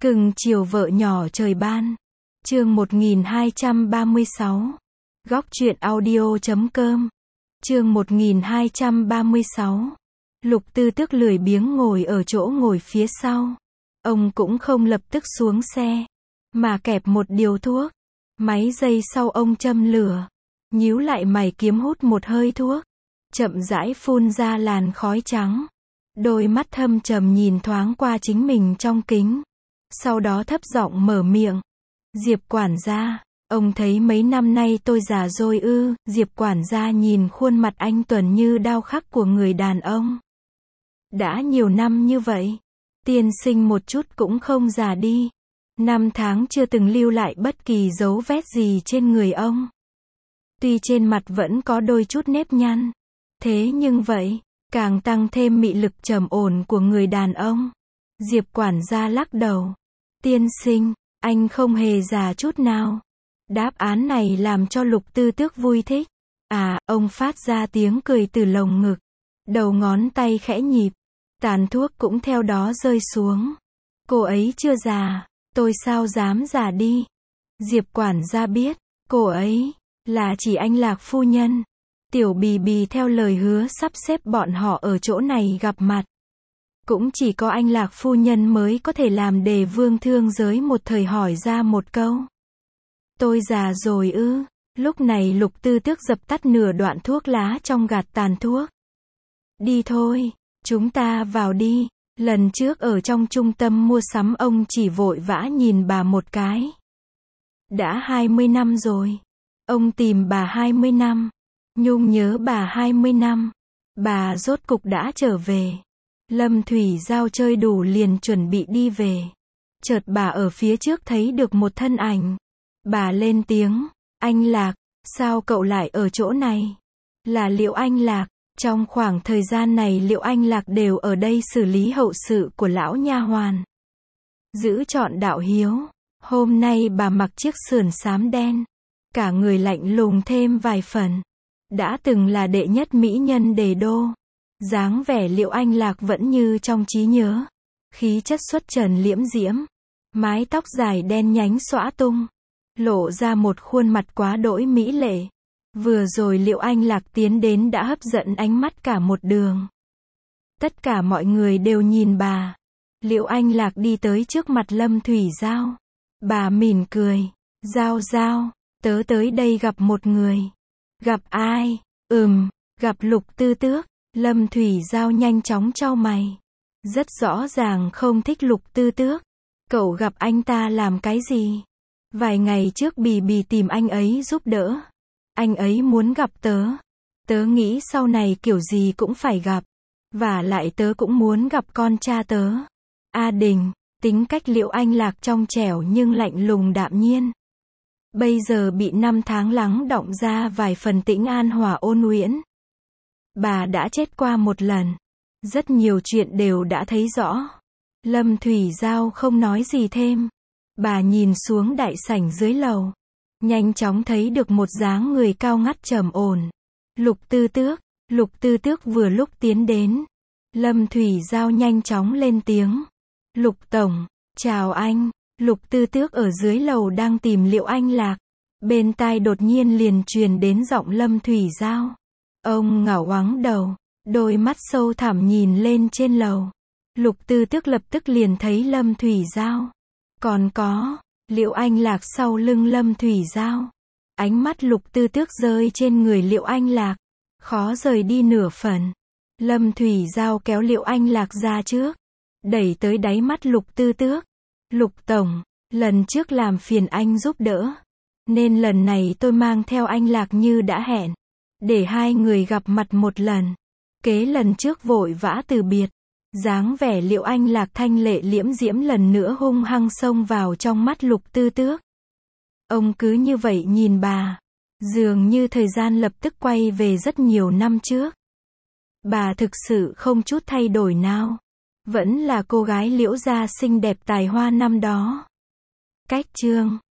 Cưng chiều vợ nhỏ trời ban. Chương 1236. Góc truyện audio.com. Chương 1236. Lục Tư Tước lười biếng ngồi ở chỗ ngồi phía sau. Ông cũng không lập tức xuống xe, mà kẹp một điếu thuốc. Mấy giây sau ông châm lửa, nhíu lại mày kiếm hút một hơi thuốc, chậm rãi phun ra làn khói trắng. Đôi mắt thâm trầm nhìn thoáng qua chính mình trong kính, sau đó thấp giọng mở miệng. Diệp quản gia, ông thấy mấy năm nay tôi già rồi ư? Diệp quản gia nhìn khuôn mặt anh tuấn như đao khắc của người đàn ông. Đã nhiều năm như vậy, tiên sinh một chút cũng không già đi. Năm tháng chưa từng lưu lại bất kỳ dấu vết gì trên người ông. Tuy trên mặt vẫn có đôi chút nếp nhăn, thế nhưng vậy, càng tăng thêm mị lực trầm ổn của người đàn ông. Diệp quản gia lắc đầu. Tiên sinh, anh không hề già chút nào. Đáp án này làm cho Lục Tư Tước vui thích. À, ông phát ra tiếng cười từ lồng ngực. Đầu ngón tay khẽ nhịp, tàn thuốc cũng theo đó rơi xuống. Cô ấy chưa già, tôi sao dám già đi. Diệp quản gia biết, cô ấy là chỉ anh Lạc phu nhân. Tiểu Bì Bì theo lời hứa sắp xếp bọn họ ở chỗ này gặp mặt. Cũng chỉ có anh Lạc phu nhân mới có thể làm để Vương Thương Giới một thời hỏi ra một câu. Tôi già rồi ư? Lúc này Lục Tư Tước dập tắt nửa đoạn thuốc lá trong gạt tàn thuốc. Đi thôi, chúng ta vào đi. Lần trước ở trong trung tâm mua sắm ông chỉ vội vã nhìn bà một cái. Đã 20 năm rồi. Ông tìm bà 20 năm. Nhung nhớ bà 20 năm. Bà rốt cục đã trở về. Lâm Thủy Giao chơi đủ liền chuẩn bị đi về. Chợt bà ở phía trước thấy được một thân ảnh. Bà lên tiếng. Anh Lạc, sao cậu lại ở chỗ này? Là Liệu Anh Lạc. Trong khoảng thời gian này Liệu Anh Lạc đều ở đây xử lý hậu sự của lão nha hoàn. Giữ trọn đạo hiếu. Hôm nay bà mặc chiếc sườn xám đen. Cả người lạnh lùng thêm vài phần. Đã từng là đệ nhất mỹ nhân Đề Đô. Dáng vẻ Liệu Anh Lạc vẫn như trong trí nhớ. Khí chất xuất trần liễm diễm. Mái tóc dài đen nhánh xõa tung. Lộ ra một khuôn mặt quá đỗi mỹ lệ. Vừa rồi Liệu Anh Lạc tiến đến đã hấp dẫn ánh mắt cả một đường. Tất cả mọi người đều nhìn bà. Liệu Anh Lạc đi tới trước mặt Lâm Thủy Giao. Bà mỉm cười. Giao Giao, tớ tới đây gặp một người. Gặp ai? Gặp Lục Tư Tước. Lâm Thủy Giao nhanh chóng chau mày. Rất rõ ràng không thích Lục Tư Tước. Cậu gặp anh ta làm cái gì? Vài ngày trước Bì Bì tìm anh ấy giúp đỡ. Anh ấy muốn gặp tớ. Tớ nghĩ sau này kiểu gì cũng phải gặp. Và lại tớ cũng muốn gặp con cha tớ. A Đình, tính cách Liệu Anh Lạc trong trẻo nhưng lạnh lùng đạm nhiên. Bây giờ bị năm tháng lắng đọng ra vài phần tĩnh an hòa ôn uyển. Bà đã chết qua một lần. Rất nhiều chuyện đều đã thấy rõ. Lâm Thủy Giao không nói gì thêm. Bà nhìn xuống đại sảnh dưới lầu. Nhanh chóng thấy được một dáng người cao ngắt trầm ổn. Lục Tư Tước. Lục Tư Tước vừa lúc tiến đến. Lâm Thủy Giao nhanh chóng lên tiếng. Lục Tổng, chào anh. Lục Tư Tước ở dưới lầu đang tìm Liệu Anh Lạc. Bên tai đột nhiên liền truyền đến giọng Lâm Thủy Giao. Ông ngảo ngoáng đầu, đôi mắt sâu thẳm nhìn lên trên lầu. Lục Tư Tước lập tức liền thấy Lâm Thủy Giao. Còn có Liệu Anh Lạc sau lưng Lâm Thủy Giao. Ánh mắt Lục Tư Tước rơi trên người Liệu Anh Lạc, khó rời đi nửa phần. Lâm Thủy Giao kéo Liệu Anh Lạc ra trước, đẩy tới đáy mắt Lục Tư Tước. Lục Tổng, lần trước làm phiền anh giúp đỡ, nên lần này tôi mang theo anh Lạc như đã hẹn, để hai người gặp mặt một lần. Kế lần trước vội vã từ biệt. Dáng vẻ Liệu Anh Lạc thanh lệ liễm diễm lần nữa hung hăng xông vào trong mắt Lục Tư Tước. Ông cứ như vậy nhìn bà. Dường như thời gian lập tức quay về rất nhiều năm trước. Bà thực sự không chút thay đổi nào. Vẫn là cô gái Liễu gia xinh đẹp tài hoa năm đó. Cách chương